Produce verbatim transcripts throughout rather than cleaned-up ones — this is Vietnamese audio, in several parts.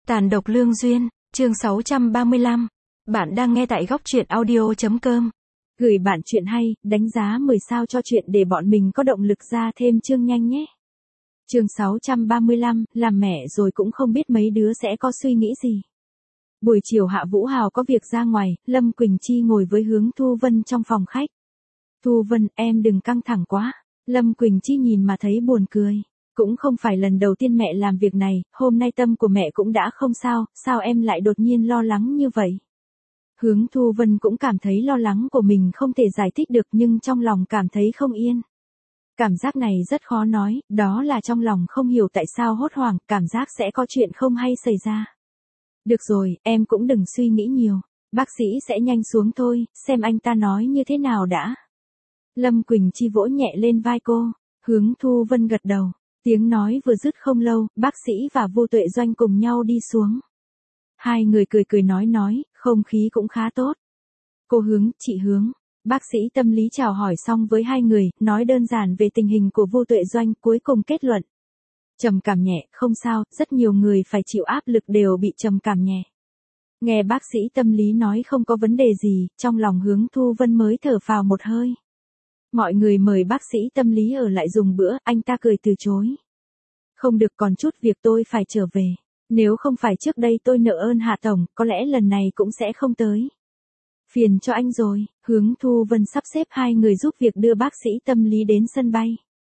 Tàn độc lương duyên, chương sáu trăm ba mươi lăm. Bạn đang nghe tại góc truyện audio chấm com. Gửi bạn chuyện hay, đánh giá mười sao cho chuyện để bọn mình có động lực ra thêm chương nhanh nhé. Chương sáu trăm ba mươi lăm, làm mẹ rồi cũng không biết mấy đứa sẽ có suy nghĩ gì. Buổi chiều Hạ Vũ Hào có việc ra ngoài, Lâm Quỳnh Chi ngồi với Hướng Thu Vân trong phòng khách. Thu Vân, em đừng căng thẳng quá. Lâm Quỳnh Chi nhìn mà thấy buồn cười. Cũng không phải lần đầu tiên mẹ làm việc này, hôm nay tâm của mẹ cũng đã không sao, sao em lại đột nhiên lo lắng như vậy? Hướng Thu Vân cũng cảm thấy lo lắng của mình không thể giải thích được nhưng trong lòng cảm thấy không yên. Cảm giác này rất khó nói, đó là trong lòng không hiểu tại sao hốt hoảng, cảm giác sẽ có chuyện không hay xảy ra. Được rồi, em cũng đừng suy nghĩ nhiều, bác sĩ sẽ nhanh xuống thôi, xem anh ta nói như thế nào đã. Lâm Quỳnh Chi vỗ nhẹ lên vai cô, Hướng Thu Vân gật đầu. Tiếng nói vừa dứt không lâu, bác sĩ và Vô Tuệ Doanh cùng nhau đi xuống. Hai người cười cười nói nói, không khí cũng khá tốt. Cô Hướng, chị Hướng. Bác sĩ tâm lý chào hỏi xong với hai người, nói đơn giản về tình hình của Vô Tuệ Doanh, cuối cùng kết luận. Trầm cảm nhẹ, không sao, rất nhiều người phải chịu áp lực đều bị trầm cảm nhẹ. Nghe bác sĩ tâm lý nói không có vấn đề gì, trong lòng Hướng Thu Vân mới thở phào một hơi. Mọi người mời bác sĩ tâm lý ở lại dùng bữa, anh ta cười từ chối. Không được, còn chút việc tôi phải trở về. Nếu không phải trước đây tôi nợ ơn Hạ Tổng, có lẽ lần này cũng sẽ không tới. Phiền cho anh rồi, Hướng Thu Vân sắp xếp hai người giúp việc đưa bác sĩ tâm lý đến sân bay.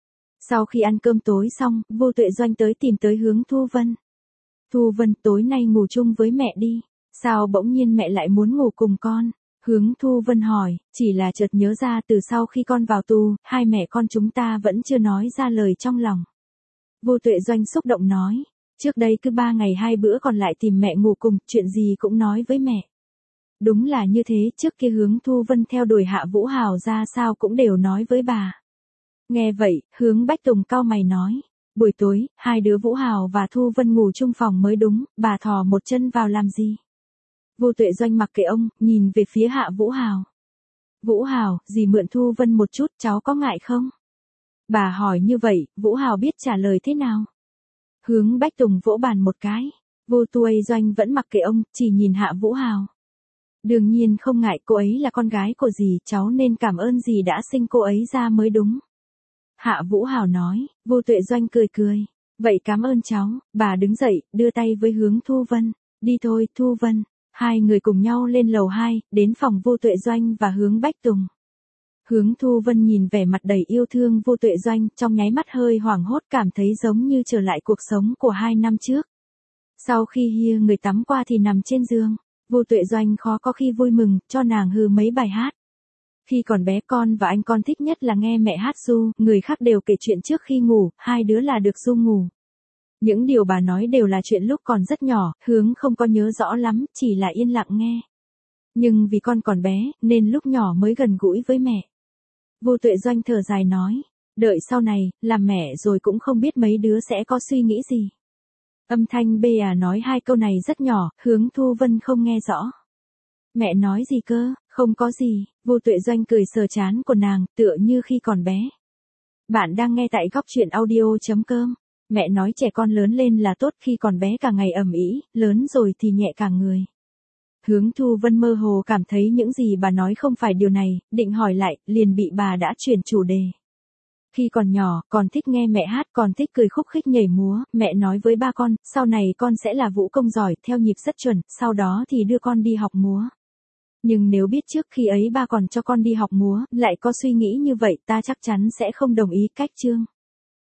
Sau khi ăn cơm tối xong, Vô Tuệ Doanh tới tìm tới Hướng Thu Vân. Thu Vân, tối nay ngủ chung với mẹ đi. Sao bỗng nhiên mẹ lại muốn ngủ cùng con? Hướng Thu Vân hỏi, chỉ là chợt nhớ ra từ sau khi con vào tù, hai mẹ con chúng ta vẫn chưa nói ra lời trong lòng. Vô Tuệ Doanh xúc động nói, trước đây cứ ba ngày hai bữa còn lại tìm mẹ ngủ cùng, chuyện gì cũng nói với mẹ. Đúng là như thế, trước kia Hướng Thu Vân theo đuổi Hạ Vũ Hào ra sao cũng đều nói với bà. Nghe vậy, Hướng Bách Tùng cau mày nói, buổi tối, hai đứa Vũ Hào và Thu Vân ngủ chung phòng mới đúng, bà thò một chân vào làm gì? Vô Tuệ Doanh mặc kệ ông, nhìn về phía Hạ Vũ Hào. Vũ Hào, dì mượn Thu Vân một chút, cháu có ngại không? Bà hỏi như vậy, Vũ Hào biết trả lời thế nào? Hướng Bách Tùng vỗ bàn một cái. Vô Tuệ Doanh vẫn mặc kệ ông, chỉ nhìn Hạ Vũ Hào. Đương nhiên không ngại, cô ấy là con gái của dì, cháu nên cảm ơn dì đã sinh cô ấy ra mới đúng. Hạ Vũ Hào nói. Vô Tuệ Doanh cười cười. Vậy cảm ơn cháu. Bà đứng dậy, đưa tay với Hướng Thu Vân. Đi thôi, Thu Vân. Hai người cùng nhau lên lầu hai, đến phòng Vô Tuệ Doanh và Hướng Bách Tùng. Hướng Thu Vân nhìn vẻ mặt đầy yêu thương Vô Tuệ Doanh, trong nháy mắt hơi hoảng hốt, cảm thấy giống như trở lại cuộc sống của hai năm trước. Sau khi hia người tắm qua thì nằm trên giường, Vô Tuệ Doanh khó có khi vui mừng, cho nàng hừ mấy bài hát. Khi còn bé con và anh con thích nhất là nghe mẹ hát ru, người khác đều kể chuyện trước khi ngủ, hai đứa là được ru ngủ. Những điều bà nói đều là chuyện lúc còn rất nhỏ, Hướng không có nhớ rõ lắm, chỉ là yên lặng nghe. Nhưng vì con còn bé, nên lúc nhỏ mới gần gũi với mẹ. Vô Tuệ Doanh thở dài nói, đợi sau này, làm mẹ rồi cũng không biết mấy đứa sẽ có suy nghĩ gì. Âm thanh bê à nói hai câu này rất nhỏ, Hướng Thu Vân không nghe rõ. Mẹ nói gì cơ, không có gì, Vô Tuệ Doanh cười sờ trán của nàng, tựa như khi còn bé. Bạn đang nghe tại góc truyện audio chấm com. Mẹ nói trẻ con lớn lên là tốt, khi còn bé cả ngày ầm ĩ, lớn rồi thì nhẹ cả người. Hướng Thu Vân mơ hồ cảm thấy những gì bà nói không phải điều này, định hỏi lại, liền bị bà đã chuyển chủ đề. Khi còn nhỏ, con thích nghe mẹ hát, còn thích cười khúc khích nhảy múa, mẹ nói với ba con, sau này con sẽ là vũ công giỏi, theo nhịp rất chuẩn, sau đó thì đưa con đi học múa. Nhưng nếu biết trước khi ấy ba còn cho con đi học múa, lại có suy nghĩ như vậy, ta chắc chắn sẽ không đồng ý. Cách chương